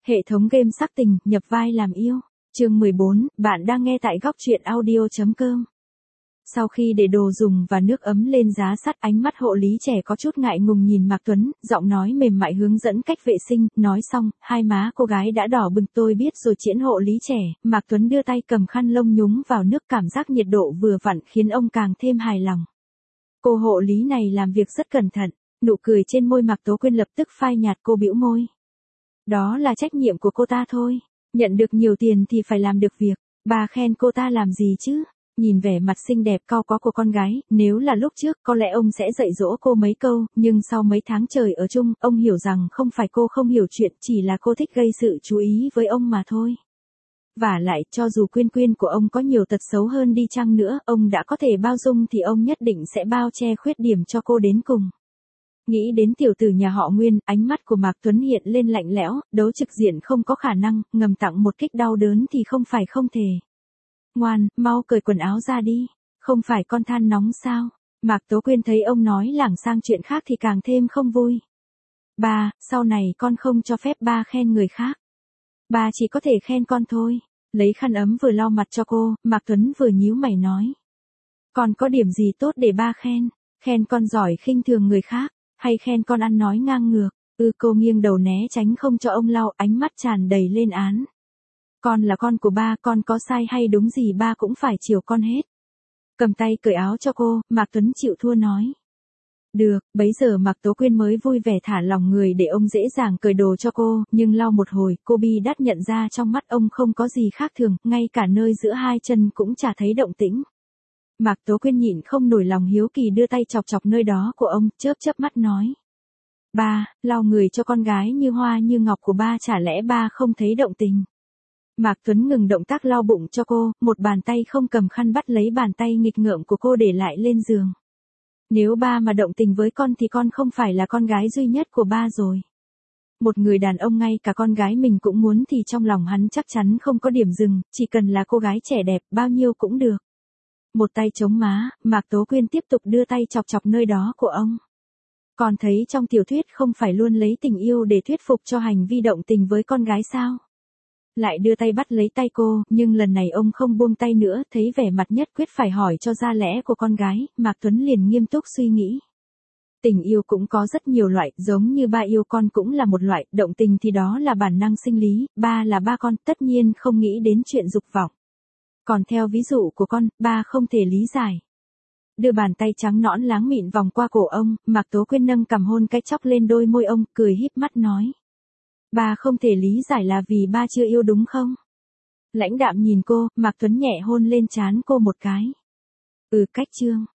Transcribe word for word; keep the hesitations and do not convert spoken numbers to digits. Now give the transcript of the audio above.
Hệ thống game sắc tình, nhập vai làm yêu. Chương mười bốn, bạn đang nghe tại góc truyện audio chấm com. Sau khi để đồ dùng và nước ấm lên giá sắt, ánh mắt hộ lý trẻ có chút ngại ngùng nhìn Mạc Tuấn, giọng nói mềm mại hướng dẫn cách vệ sinh, nói xong, hai má cô gái đã đỏ bừng. Tôi biết rồi Triển hộ lý trẻ. Mạc Tuấn đưa tay cầm khăn lông nhúng vào nước, cảm giác nhiệt độ vừa vặn khiến ông càng thêm hài lòng. Cô hộ lý này làm việc rất cẩn thận, nụ cười trên môi Mạc Tố Quyên lập tức phai nhạt, cô bĩu môi. Đó là trách nhiệm của cô ta thôi, nhận được nhiều tiền thì phải làm được việc, bà khen cô ta làm gì chứ? Nhìn vẻ mặt xinh đẹp cau có của con gái, nếu là lúc trước có lẽ ông sẽ dạy dỗ cô mấy câu, nhưng sau mấy tháng trời ở chung, ông hiểu rằng không phải cô không hiểu chuyện, chỉ là cô thích gây sự chú ý với ông mà thôi. Vả lại, cho dù Quyên Quyên của ông có nhiều tật xấu hơn đi chăng nữa, ông đã có thể bao dung thì ông nhất định sẽ bao che khuyết điểm cho cô đến cùng. Nghĩ đến tiểu tử nhà họ Nguyên, ánh mắt của Mạc Tuấn hiện lên lạnh lẽo, đấu trực diện không có khả năng, ngầm tặng một kích đau đớn thì không phải không thể. Ngoan, mau cởi quần áo ra đi, không phải con than nóng sao? Mạc Tố Quyên thấy ông nói lảng sang chuyện khác thì càng thêm không vui. Ba, sau này con không cho phép ba khen người khác. Ba chỉ có thể khen con thôi. Lấy khăn ấm vừa lau mặt cho cô, Mạc Tuấn vừa nhíu mày nói. Con có điểm gì tốt để ba khen? Khen con giỏi khinh thường người khác, hay khen con ăn nói ngang ngược? Ừ, cô nghiêng đầu né tránh không cho ông lau, ánh mắt tràn đầy lên án. Con là con của ba, con có sai hay đúng gì ba cũng phải chiều con hết. Cầm tay cởi áo cho cô, Mạc Tuấn chịu thua nói. Được, bấy giờ Mạc Tố Quyên mới vui vẻ thả lòng người để ông dễ dàng cởi đồ cho cô, nhưng lau một hồi, cô bi đát nhận ra trong mắt ông không có gì khác thường, ngay cả nơi giữa hai chân cũng chả thấy động tĩnh. Mạc Tố Quyên nhịn không nổi lòng hiếu kỳ đưa tay chọc chọc nơi đó của ông, chớp chớp mắt nói. Ba, lau người cho con gái như hoa như ngọc của ba chả lẽ ba không thấy động tình. Mạc Tuấn ngừng động tác lau bụng cho cô, một bàn tay không cầm khăn bắt lấy bàn tay nghịch ngợm của cô để lại lên giường. Nếu ba mà động tình với con thì con không phải là con gái duy nhất của ba rồi. Một người đàn ông ngay cả con gái mình cũng muốn thì trong lòng hắn chắc chắn không có điểm dừng, chỉ cần là cô gái trẻ đẹp, bao nhiêu cũng được. Một tay chống má, Mạc Tố Quyên tiếp tục đưa tay chọc chọc nơi đó của ông. Còn thấy trong tiểu thuyết không phải luôn lấy tình yêu để thuyết phục cho hành vi động tình với con gái sao? Lại đưa tay bắt lấy tay cô, nhưng lần này ông không buông tay nữa, thấy vẻ mặt nhất quyết phải hỏi cho ra lẽ của con gái, Mạc Tuấn liền nghiêm túc suy nghĩ. Tình yêu cũng có rất nhiều loại, giống như ba yêu con cũng là một loại, động tình thì đó là bản năng sinh lý, ba là ba con, tất nhiên không nghĩ đến chuyện dục vọng. Còn theo ví dụ của con, ba không thể lý giải. Đưa bàn tay trắng nõn láng mịn vòng qua cổ ông, Mạc Tố Quyên nâng cằm hôn cái chóc lên đôi môi ông, cười híp mắt nói. Ba không thể lý giải là vì ba chưa yêu đúng không? Lãnh đạm nhìn cô, Mạc Tuấn nhẹ hôn lên trán cô một cái. Ừ, cách chương.